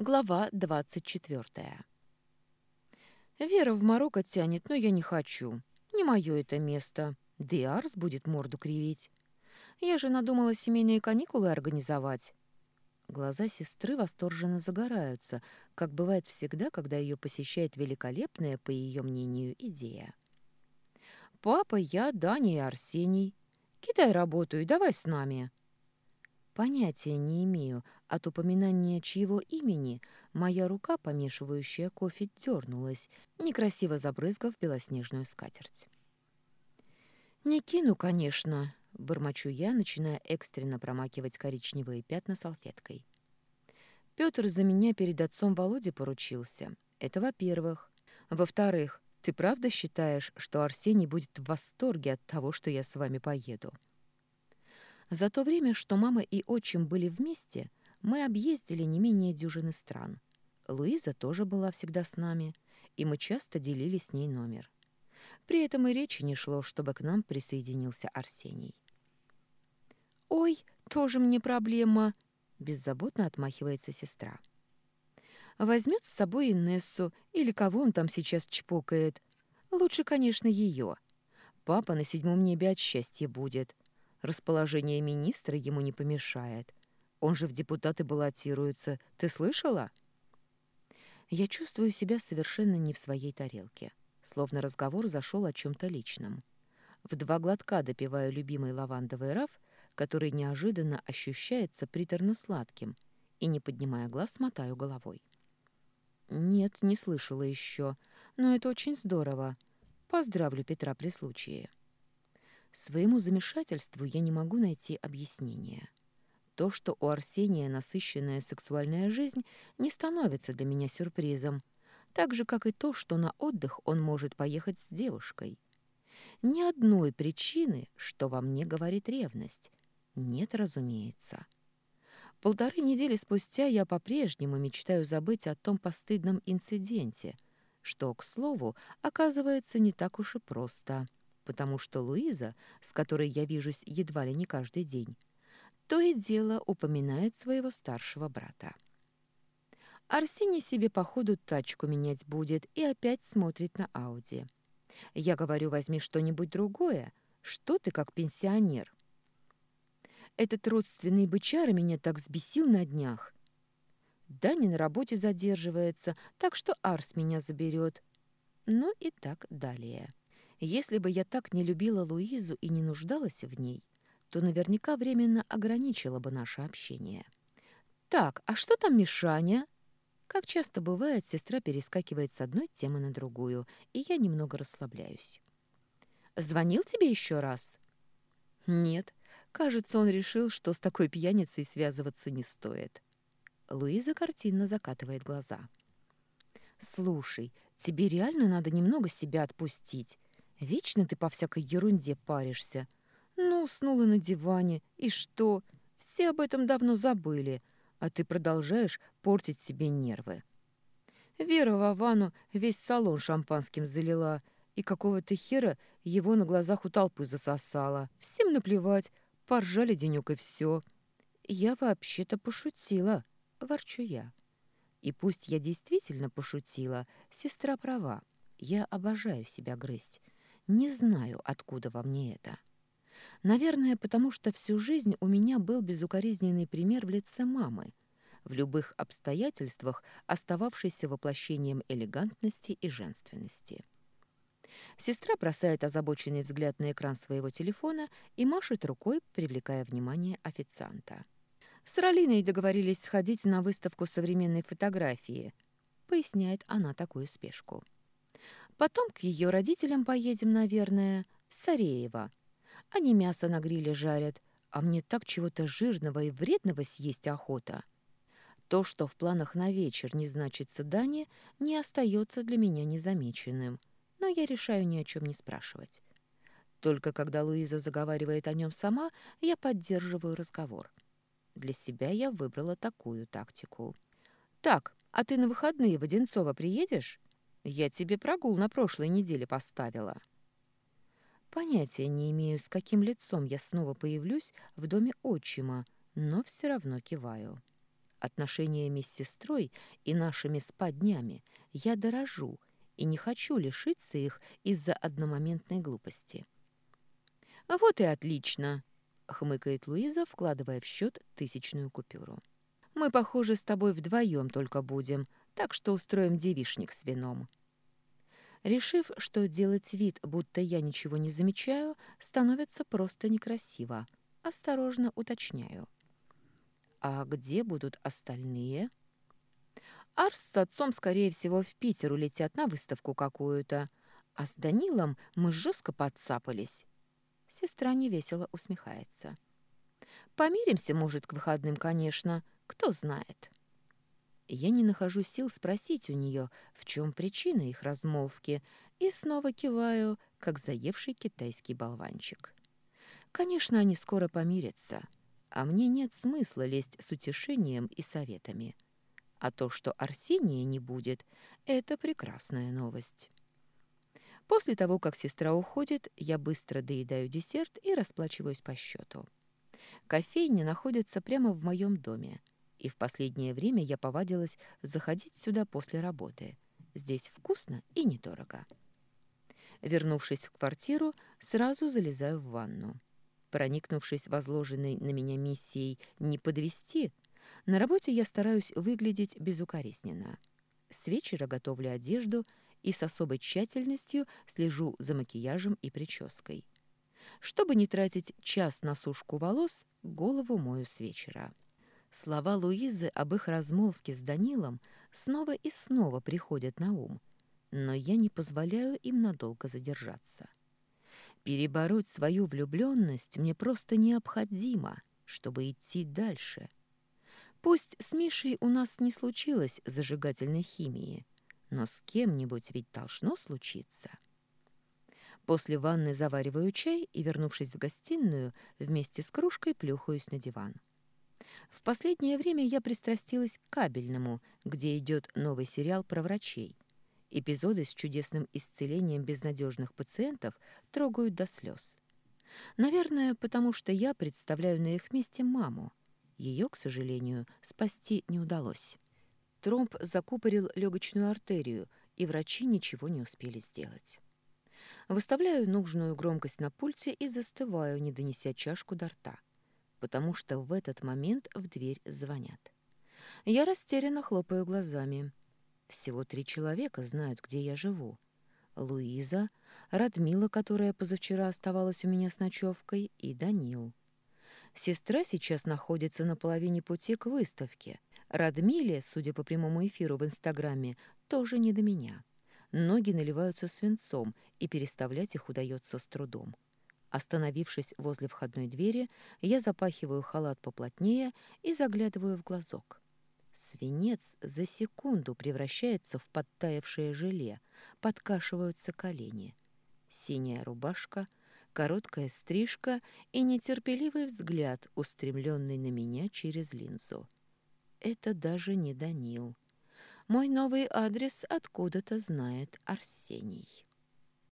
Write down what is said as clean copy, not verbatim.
Глава 24. Вера в Марокко тянет, но я не хочу. Не мое это место. Да и Арс будет морду кривить. Я же надумала семейные каникулы организовать. Глаза сестры восторженно загораются, как бывает всегда, когда ее посещает великолепная, по ее мнению, идея. «Папа, я, Даня и Арсений. Кидай работу и давай с нами». Понятия не имею, от упоминания чьего имени моя рука, помешивающая кофе, дернулась, некрасиво забрызгав белоснежную скатерть. «Не кину, конечно», — бормочу я, начиная экстренно промакивать коричневые пятна салфеткой. Пётр за меня перед отцом Володи поручился. Это во-первых. Во-вторых, ты правда считаешь, что Арсений будет в восторге от того, что я с вами поеду? За то время, что мама и отчим были вместе, мы объездили не менее дюжины стран. Луиза тоже была всегда с нами, и мы часто делили с ней номер. При этом и речи не шло, чтобы к нам присоединился Арсений. «Ой, тоже мне проблема!» — беззаботно отмахивается сестра. «Возьмет с собой Инессу или кого он там сейчас чпокает. Лучше, конечно, ее. Папа на седьмом небе от счастья будет. Расположение министра ему не помешает. Он же в депутаты баллотируется. Ты слышала?» Я чувствую себя совершенно не в своей тарелке. Словно разговор зашел о чем-то личном. В два глотка допиваю любимый лавандовый раф, который неожиданно ощущается приторно-сладким, и, не поднимая глаз, мотаю головой. Нет, не слышала еще, но это очень здорово. Поздравлю Петра при случае. Своему замешательству я не могу найти объяснения. То, что у Арсения насыщенная сексуальная жизнь, не становится для меня сюрпризом, так же, как и то, что на отдых он может поехать с девушкой. Ни одной причины, что во мне говорит ревность. Нет, разумеется. 1,5 недели спустя я по-прежнему мечтаю забыть о том постыдном инциденте, что, к слову, оказывается не так уж и просто, потому что Луиза, с которой я вижусь едва ли не каждый день, то и дело упоминает своего старшего брата. Арсений себе по ходу тачку менять будет и опять смотрит на Ауди. Я говорю, возьми что-нибудь другое. Что ты как пенсионер? Этот родственный бычара меня так взбесил на днях. Даня на работе задерживается, так что Арс меня заберет. Ну и так далее. Если бы я так не любила Луизу и не нуждалась в ней, то наверняка временно ограничила бы наше общение. «Так, а что там Мишаня?» Как часто бывает, сестра перескакивает с одной темы на другую, и я немного расслабляюсь. «Звонил тебе еще раз?» «Нет. Кажется, он решил, что с такой пьяницей связываться не стоит». Луиза картинно закатывает глаза. «Слушай, тебе реально надо немного себя отпустить. Вечно ты по всякой ерунде паришься. Ну, уснула на диване, и что? Все об этом давно забыли, а ты продолжаешь портить себе нервы. Вера Вовану весь салон шампанским залила, и какого-то хера его на глазах у толпы засосала. Всем наплевать, поржали денёк и все. Я вообще-то пошутила, ворчу я. И пусть я действительно пошутила, сестра права. Я обожаю себя грызть. Не знаю, откуда во мне это. Наверное, потому что всю жизнь у меня был безукоризненный пример в лице мамы, в любых обстоятельствах остававшийся воплощением элегантности и женственности. Сестра бросает озабоченный взгляд на экран своего телефона и машет рукой, привлекая внимание официанта. «С Ралиной договорились сходить на выставку современной фотографии», — поясняет она такую спешку. «Потом к ее родителям поедем, наверное, в Сареево. Они мясо на гриле жарят, а мне так чего-то жирного и вредного съесть охота. То, что в планах на вечер не значится Дани, не остается для меня незамеченным, но я решаю ни о чем не спрашивать. Только когда Луиза заговаривает о нем сама, я поддерживаю разговор. Для себя я выбрала такую тактику. «Так, а ты на выходные в Одинцово приедешь? Я тебе прогул на прошлой неделе поставила». Понятия не имею, с каким лицом я снова появлюсь в доме отчима, но все равно киваю. отношениями с сестрой и нашими спа-днями я дорожу и не хочу лишиться их из-за одномоментной глупости. «Вот и отлично!» — хмыкает Луиза, вкладывая в счет 1000-ную купюру. «Мы, похоже, с тобой вдвоем только будем, так что устроим девичник с вином». Решив, что делать вид, будто я ничего не замечаю, становится просто некрасиво, осторожно уточняю. «А где будут остальные?» «Арс с отцом, скорее всего, в Питер улетят на выставку какую-то, а с Данилом мы жестко подцапались». Сестра невесело усмехается. «Помиримся, может, к выходным, конечно, кто знает». Я не нахожу сил спросить у нее, в чем причина их размолвки, и снова киваю, как заевший китайский болванчик. Конечно, они скоро помирятся, а мне нет смысла лезть с утешением и советами. А то, что Арсения не будет, это прекрасная новость. После того, как сестра уходит, я быстро доедаю десерт и расплачиваюсь по счету. Кофейня находится прямо в моем доме, и в последнее время я повадилась заходить сюда после работы. Здесь вкусно и недорого. Вернувшись в квартиру, сразу залезаю в ванну. Проникнувшись возложенной на меня миссией не подвести, на работе я стараюсь выглядеть безукоризненно. С вечера готовлю одежду и с особой тщательностью слежу за макияжем и прической. Чтобы не тратить час на сушку волос, голову мою с вечера. Слова Луизы об их размолвке с Данилом снова и снова приходят на ум, но я не позволяю им надолго задержаться. Перебороть свою влюбленность мне просто необходимо, чтобы идти дальше. Пусть с Мишей у нас не случилось зажигательной химии, но с кем-нибудь ведь должно случиться. После ванны завариваю чай и, вернувшись в гостиную, вместе с кружкой плюхаюсь на диван. В последнее время я пристрастилась к кабельному, где идет новый сериал про врачей. Эпизоды с чудесным исцелением безнадежных пациентов трогают до слез. Наверное, потому что я представляю на их месте маму. Ее, к сожалению, спасти не удалось. Тромб закупорил легочную артерию, и врачи ничего не успели сделать. Выставляю нужную громкость на пульте и застываю, не донеся чашку до рта, потому что в этот момент в дверь звонят. Я растерянно хлопаю глазами. Всего 3 человека знают, где я живу. Луиза, Радмила, которая позавчера оставалась у меня с ночевкой, и Данил. Сестра сейчас находится на половине пути к выставке. Радмиле, судя по прямому эфиру в Инстаграме, тоже не до меня. Ноги наливаются свинцом, и переставлять их удается с трудом. Остановившись возле входной двери, я запахиваю халат поплотнее и заглядываю в глазок. Свинец за секунду превращается в подтаявшее желе, подкашиваются колени. Синяя рубашка, короткая стрижка и нетерпеливый взгляд, устремленный на меня через линзу. Это даже не Данил. Мой новый адрес откуда-то знает Арсений.